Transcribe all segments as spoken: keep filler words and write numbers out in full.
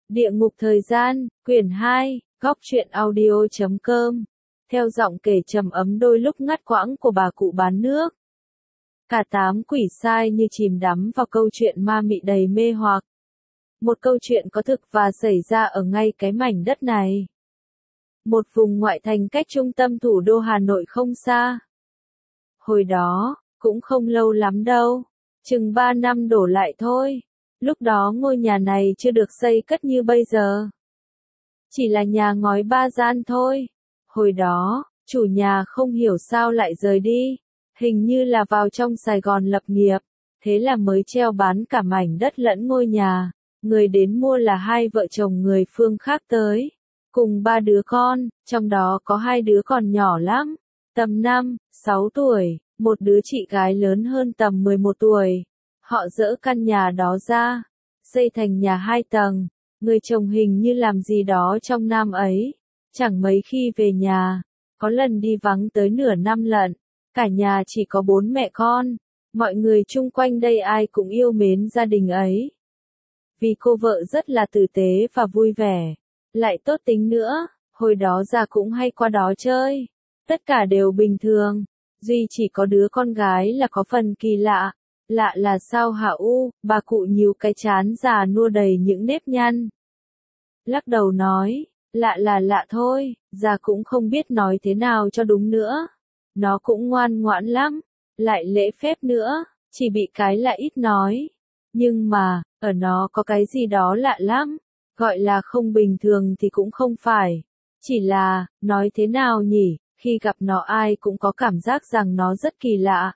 Địa ngục thời gian, quyển hai, góc truyện audio chấm com. Theo giọng kể trầm ấm đôi lúc ngắt quãng của bà cụ bán nước. Cả tám quỷ sai như chìm đắm vào câu chuyện ma mị đầy mê hoặc. Một câu chuyện có thực và xảy ra ở ngay cái mảnh đất này. Một vùng ngoại thành cách trung tâm thủ đô Hà Nội không xa. Hồi đó, cũng không lâu lắm đâu, chừng ba năm đổ lại thôi. Lúc đó ngôi nhà này chưa được xây cất như bây giờ. Chỉ là nhà ngói ba gian thôi. Hồi đó, chủ nhà không hiểu sao lại rời đi. Hình như là vào trong Sài Gòn lập nghiệp. Thế là mới treo bán cả mảnh đất lẫn ngôi nhà. Người đến mua là hai vợ chồng người phương khác tới. Cùng ba đứa con, trong đó có hai đứa còn nhỏ lắm. Tầm năm, sáu tuổi, một đứa chị gái lớn hơn tầm mười một tuổi. Họ dỡ căn nhà đó ra, xây thành nhà hai tầng. Người chồng hình như làm gì đó trong năm ấy. Chẳng mấy khi về nhà, có lần đi vắng tới nửa năm lận. Cả nhà chỉ có bốn mẹ con. Mọi người chung quanh đây ai cũng yêu mến gia đình ấy. Vì cô vợ rất là tử tế và vui vẻ. Lại tốt tính nữa, hồi đó già cũng hay qua đó chơi. Tất cả đều bình thường. Duy chỉ có đứa con gái là có phần kỳ lạ. Lạ là sao hả U? Bà cụ nhíu cái trán già nua đầy những nếp nhăn. Lắc đầu nói, lạ là lạ thôi, già cũng không biết nói thế nào cho đúng nữa. Nó cũng ngoan ngoãn lắm, lại lễ phép nữa, chỉ bị cái là ít nói. Nhưng mà, ở nó có cái gì đó lạ lắm, gọi là không bình thường thì cũng không phải. Chỉ là, nói thế nào nhỉ, khi gặp nó ai cũng có cảm giác rằng nó rất kỳ lạ.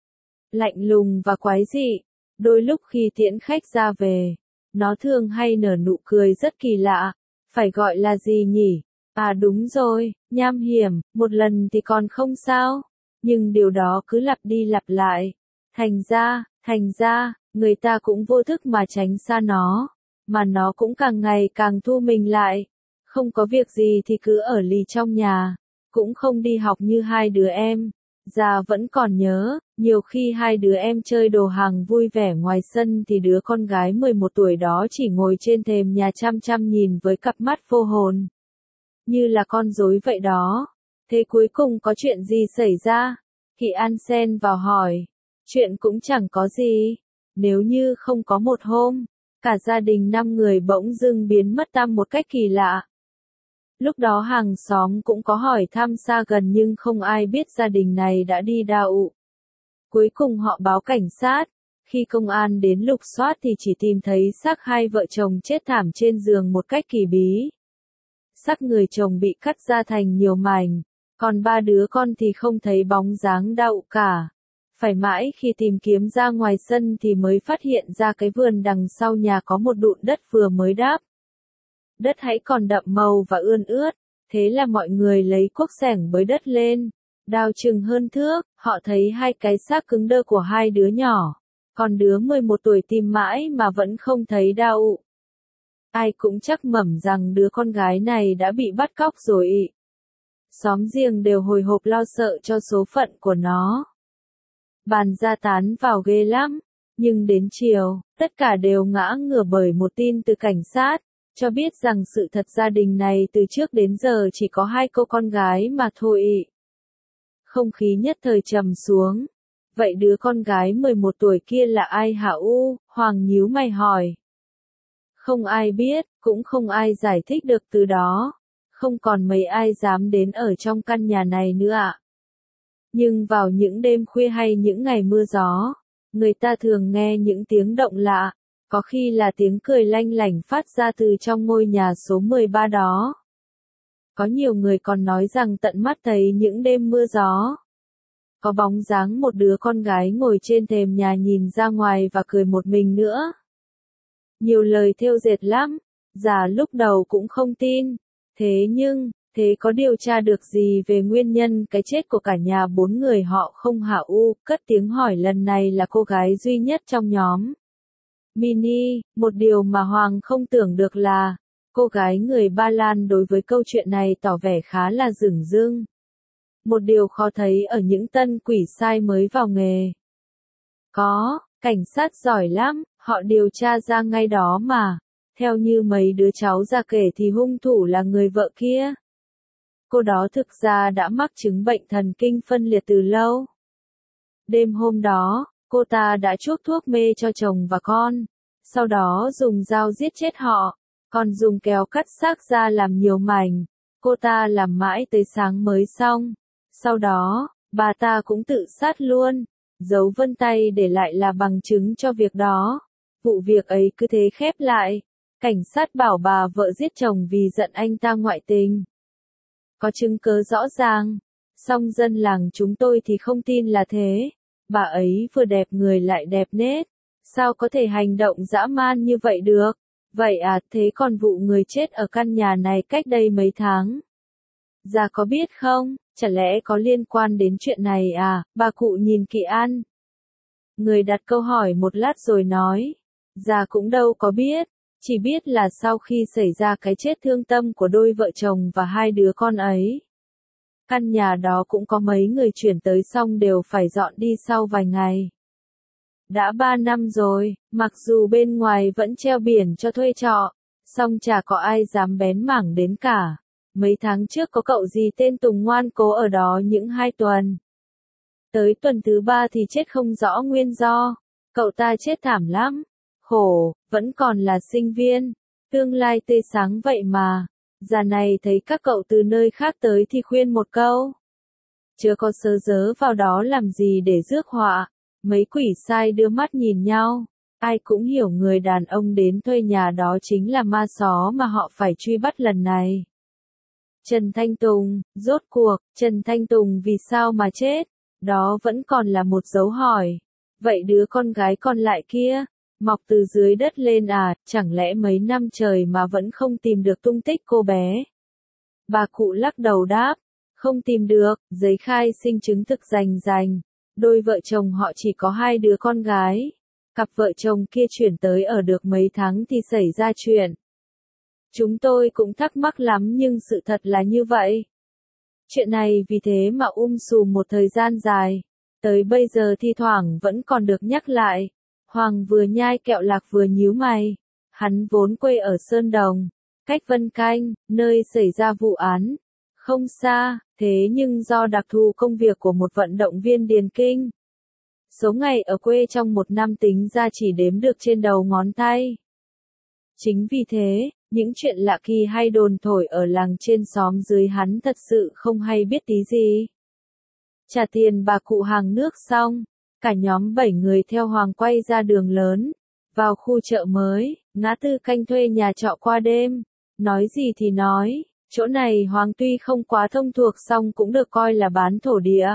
Lạnh lùng và quái dị. Đôi lúc khi tiễn khách ra về, nó thường hay nở nụ cười rất kỳ lạ. Phải gọi là gì nhỉ? À đúng rồi, nham hiểm, một lần thì còn không sao. Nhưng điều đó cứ lặp đi lặp lại. Thành ra, thành ra, người ta cũng vô thức mà tránh xa nó. Mà nó cũng càng ngày càng thu mình lại. Không có việc gì thì cứ ở lì trong nhà. Cũng không đi học như hai đứa em. Già vẫn còn nhớ, nhiều khi hai đứa em chơi đồ hàng vui vẻ ngoài sân thì đứa con gái mười một tuổi đó chỉ ngồi trên thềm nhà chăm chăm nhìn với cặp mắt vô hồn. Như là con rối vậy đó. Thế cuối cùng có chuyện gì xảy ra? Thì An xen vào hỏi. Chuyện cũng chẳng có gì. Nếu như không có một hôm, cả gia đình năm người bỗng dưng biến mất tăm một cách kỳ lạ. Lúc đó hàng xóm cũng có hỏi thăm xa gần nhưng không ai biết gia đình này đã đi đâu. Cuối cùng họ báo cảnh sát. Khi công an đến lục soát thì chỉ tìm thấy xác hai vợ chồng chết thảm trên giường một cách kỳ bí. Xác người chồng bị cắt ra thành nhiều mảnh, còn ba đứa con thì không thấy bóng dáng đâu cả. Phải mãi khi tìm kiếm ra ngoài sân thì mới phát hiện ra cái vườn đằng sau nhà có một đụn đất vừa mới đắp. Đất hãy còn đậm màu và ươn ướt, thế là mọi người lấy cuốc xẻng bới đất lên. Đào chừng hơn thước, họ thấy hai cái xác cứng đơ của hai đứa nhỏ. Còn đứa mười một tuổi tìm mãi mà vẫn không thấy đâu. Ai cũng chắc mẩm rằng đứa con gái này đã bị bắt cóc rồi. Xóm giềng đều hồi hộp lo sợ cho số phận của nó. Bàn ra tán vào ghê lắm. Nhưng đến chiều, tất cả đều ngã ngửa bởi một tin từ cảnh sát. Cho biết rằng sự thật gia đình này từ trước đến giờ chỉ có hai cô con gái mà thôi. Không khí nhất thời trầm xuống. Vậy đứa con gái mười một tuổi kia là ai hả U? Hoàng nhíu mày hỏi. Không ai biết, cũng không ai giải thích được từ đó. Không còn mấy ai dám đến ở trong căn nhà này nữa ạ. Nhưng vào những đêm khuya hay những ngày mưa gió, người ta thường nghe những tiếng động lạ. Có khi là tiếng cười lanh lảnh phát ra từ trong ngôi nhà số mười ba đó. Có nhiều người còn nói rằng tận mắt thấy những đêm mưa gió. Có bóng dáng một đứa con gái ngồi trên thềm nhà nhìn ra ngoài và cười một mình nữa. Nhiều lời thêu dệt lắm, già lúc đầu cũng không tin. Thế nhưng, thế có điều tra được gì về nguyên nhân cái chết của cả nhà bốn người họ không hả U? Cất tiếng hỏi lần này là cô gái duy nhất trong nhóm. Mini, một điều mà Hoàng không tưởng được là, cô gái người Ba Lan đối với câu chuyện này tỏ vẻ khá là dửng dưng. Một điều khó thấy ở những tân quỷ sai mới vào nghề. Có, cảnh sát giỏi lắm, họ điều tra ra ngay đó mà. Theo như mấy đứa cháu ra kể thì hung thủ là người vợ kia. Cô đó thực ra đã mắc chứng bệnh thần kinh phân liệt từ lâu. Đêm hôm đó, cô ta đã chuốc thuốc mê cho chồng và con, sau đó dùng dao giết chết họ, còn dùng kéo cắt xác ra làm nhiều mảnh. Cô ta làm mãi tới sáng mới xong. Sau đó, bà ta cũng tự sát luôn. Dấu vân tay để lại là bằng chứng cho việc đó. Vụ việc ấy cứ thế khép lại. Cảnh sát bảo bà vợ giết chồng vì giận anh ta ngoại tình. Có chứng cứ rõ ràng. Song dân làng chúng tôi thì không tin là thế. Bà ấy vừa đẹp người lại đẹp nết. Sao có thể hành động dã man như vậy được? Vậy à, thế còn vụ người chết ở căn nhà này cách đây mấy tháng? Già có biết không, chả lẽ có liên quan đến chuyện này à? Bà cụ nhìn Kỳ An. Người đặt câu hỏi một lát rồi nói. Già cũng đâu có biết, chỉ biết là sau khi xảy ra cái chết thương tâm của đôi vợ chồng và hai đứa con ấy. Căn nhà đó cũng có mấy người chuyển tới xong đều phải dọn đi sau vài ngày. Đã ba năm rồi, mặc dù bên ngoài vẫn treo biển cho thuê trọ, song chả có ai dám bén mảng đến cả. Mấy tháng trước có cậu gì tên Tùng ngoan cố ở đó những hai tuần. Tới tuần thứ ba thì chết không rõ nguyên do. Cậu ta chết thảm lắm. Khổ, vẫn còn là sinh viên. Tương lai tươi sáng vậy mà. Già này thấy các cậu từ nơi khác tới thì khuyên một câu. Chưa có sớ dớ vào đó làm gì để rước họa. Mấy quỷ sai đưa mắt nhìn nhau. Ai cũng hiểu người đàn ông đến thuê nhà đó chính là ma só mà họ phải truy bắt lần này. Trần Thanh Tùng, rốt cuộc, Trần Thanh Tùng vì sao mà chết? Đó vẫn còn là một dấu hỏi. Vậy đứa con gái còn lại kia, mọc từ dưới đất lên à, chẳng lẽ mấy năm trời mà vẫn không tìm được tung tích cô bé? Bà cụ lắc đầu đáp, không tìm được, giấy khai sinh chứng thực rành rành. Đôi vợ chồng họ chỉ có hai đứa con gái. Cặp vợ chồng kia chuyển tới ở được mấy tháng thì xảy ra chuyện. Chúng tôi cũng thắc mắc lắm nhưng sự thật là như vậy. Chuyện này vì thế mà um sùm một thời gian dài. Tới bây giờ thi thoảng vẫn còn được nhắc lại. Hoàng vừa nhai kẹo lạc vừa nhíu mày. Hắn vốn quê ở Sơn Đồng, cách Vân Canh, nơi xảy ra vụ án. Không xa, thế nhưng do đặc thù công việc của một vận động viên điền kinh. Số ngày ở quê trong một năm tính ra chỉ đếm được trên đầu ngón tay. Chính vì thế, những chuyện lạ kỳ hay đồn thổi ở làng trên xóm dưới hắn thật sự không hay biết tí gì. Trả tiền bà cụ hàng nước xong, cả nhóm bảy người theo Hoàng quay ra đường lớn, vào khu chợ mới, ngã tư canh thuê nhà trọ qua đêm. Nói gì thì nói, chỗ này Hoàng tuy không quá thông thuộc song cũng được coi là bán thổ địa.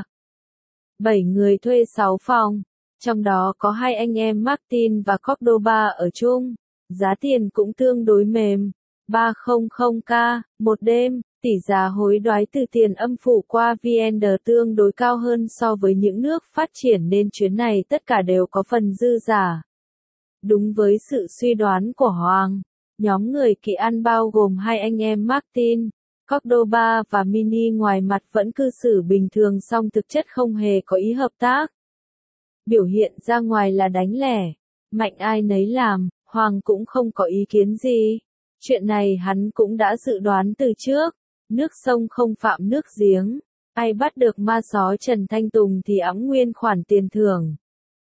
Bảy người thuê sáu phòng, trong đó có hai anh em Martin và Cordoba ở chung. Giá tiền cũng tương đối mềm, ba trăm k, một đêm, tỷ giá hối đoái từ tiền âm phủ qua vê en đê tương đối cao hơn so với những nước phát triển nên chuyến này tất cả đều có phần dư giả. Đúng với sự suy đoán của Hoàng, nhóm người Kỳ An bao gồm hai anh em Martin, Cordoba và Mini ngoài mặt vẫn cư xử bình thường song thực chất không hề có ý hợp tác. Biểu hiện ra ngoài là đánh lẻ, mạnh ai nấy làm. Hoàng cũng không có ý kiến gì. Chuyện này hắn cũng đã dự đoán từ trước. Nước sông không phạm nước giếng. Ai bắt được ma só Trần Thanh Tùng thì ẵm nguyên khoản tiền thưởng.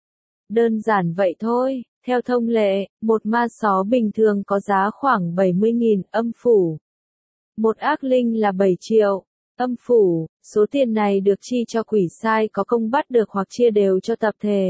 Đơn giản vậy thôi. Theo thông lệ, một ma só bình thường có giá khoảng bảy mươi nghìn âm phủ. Một ác linh là bảy triệu. Âm phủ, số tiền này được chi cho quỷ sai có công bắt được hoặc chia đều cho tập thể.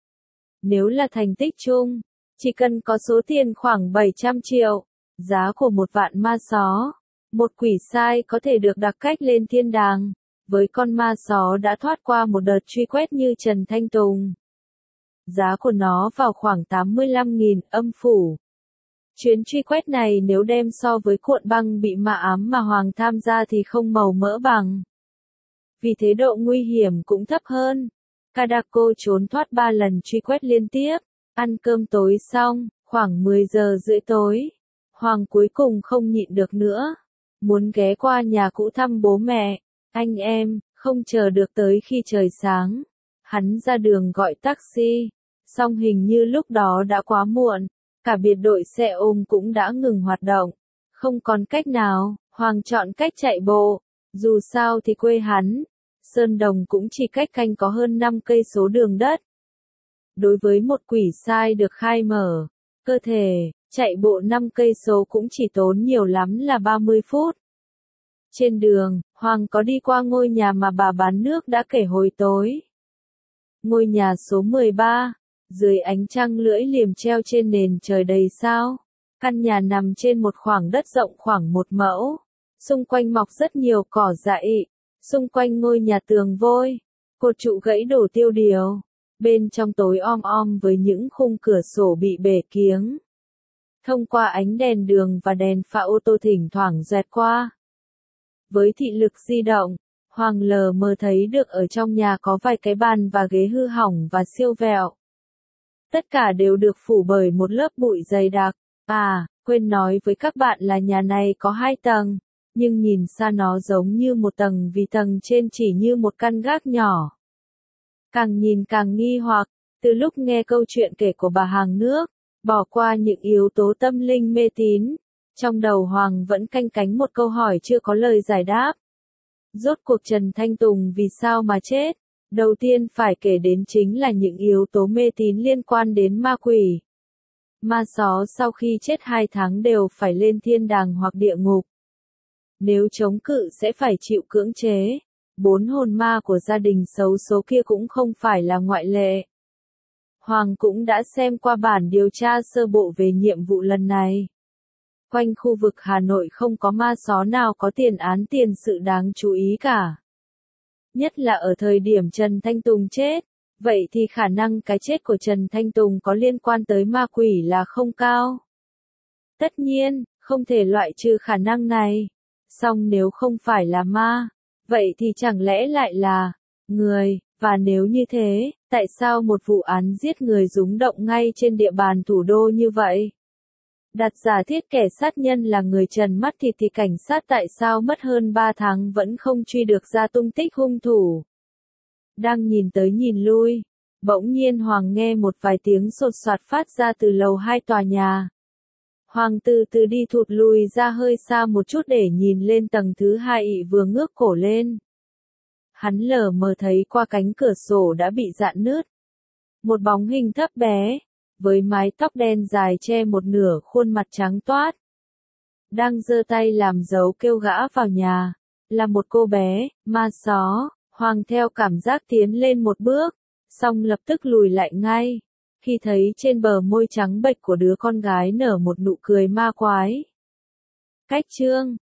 Nếu là thành tích chung, chỉ cần có số tiền khoảng bảy trăm triệu, giá của một vạn ma só, một quỷ sai có thể được đặc cách lên thiên đàng. Với con ma só đã thoát qua một đợt truy quét như Trần Thanh Tùng, giá của nó vào khoảng tám mươi lăm nghìn âm phủ. Chuyến truy quét này nếu đem so với cuộn băng bị ma ám mà Hoàng tham gia thì không màu mỡ bằng. Vì thế độ nguy hiểm cũng thấp hơn. Kadako trốn thoát ba lần truy quét liên tiếp. Ăn cơm tối xong, khoảng mười giờ rưỡi tối, Hoàng cuối cùng không nhịn được nữa. Muốn ghé qua nhà cũ thăm bố mẹ, anh em, không chờ được tới khi trời sáng. Hắn ra đường gọi taxi, song hình như lúc đó đã quá muộn. cả biệt đội xe ôm cũng đã ngừng hoạt động. Không còn cách nào, Hoàng chọn cách chạy bộ. Dù sao thì quê hắn, Sơn Đồng cũng chỉ cách Canh có hơn năm cây số đường đất. Đối với một quỷ sai được khai mở cơ thể, chạy bộ năm cây số cũng chỉ tốn nhiều lắm là ba mươi phút. Trên đường, Hoàng có đi qua ngôi nhà mà bà bán nước đã kể hồi tối. Ngôi nhà số mười ba, dưới ánh trăng lưỡi liềm treo trên nền trời đầy sao. Căn nhà nằm trên một khoảng đất rộng khoảng một mẫu. Xung quanh mọc rất nhiều cỏ dại. Xung quanh ngôi nhà tường vôi, cột trụ gãy đổ tiêu điều. Bên trong tối om om với những khung cửa sổ bị bể kiếng. Thông qua ánh đèn đường và đèn pha ô tô thỉnh thoảng doẹt qua. Với thị lực di động, Hoàng lờ mờ thấy được ở trong nhà có vài cái bàn và ghế hư hỏng và siêu vẹo. Tất cả đều được phủ bởi một lớp bụi dày đặc. À, quên nói với các bạn là nhà này có hai tầng, nhưng nhìn xa nó giống như một tầng vì tầng trên chỉ như một căn gác nhỏ. Càng nhìn càng nghi hoặc, từ lúc nghe câu chuyện kể của bà hàng nước, bỏ qua những yếu tố tâm linh mê tín, trong đầu Hoàng vẫn canh cánh một câu hỏi chưa có lời giải đáp. Rốt cuộc Trần Thanh Tùng vì sao mà chết? Đầu tiên phải kể đến chính là những yếu tố mê tín liên quan đến ma quỷ. Ma xó sau khi chết hai tháng đều phải lên thiên đàng hoặc địa ngục. Nếu chống cự sẽ phải chịu cưỡng chế. Bốn hồn ma của gia đình xấu số kia cũng không phải là ngoại lệ. Hoàng cũng đã xem qua bản điều tra sơ bộ về nhiệm vụ lần này. Quanh khu vực Hà Nội không có ma xó nào có tiền án tiền sự đáng chú ý cả. Nhất là ở thời điểm Trần Thanh Tùng chết, vậy thì khả năng cái chết của Trần Thanh Tùng có liên quan tới ma quỷ là không cao. Tất nhiên, không thể loại trừ khả năng này. Song nếu không phải là ma, vậy thì chẳng lẽ lại là người, và nếu như thế, tại sao một vụ án giết người rúng động ngay trên địa bàn thủ đô như vậy? Đặt giả thiết kẻ sát nhân là người trần mắt thịt thì cảnh sát tại sao mất hơn ba tháng vẫn không truy được ra tung tích hung thủ? Đang nhìn tới nhìn lui, bỗng nhiên Hoàng nghe một vài tiếng sột soạt phát ra từ lầu hai tòa nhà. Hoàng từ từ đi thụt lùi ra hơi xa một chút để nhìn lên tầng thứ hai, ị vừa ngước cổ lên. Hắn lờ mờ thấy qua cánh cửa sổ đã bị rạn nứt. Một bóng hình thấp bé, với mái tóc đen dài che một nửa khuôn mặt trắng toát. Đang giơ tay làm dấu kêu gã vào nhà, là một cô bé, ma xó. Hoàng theo cảm giác tiến lên một bước, xong lập tức lùi lại ngay, khi thấy trên bờ môi trắng bệch của đứa con gái nở một nụ cười ma quái. Cách chương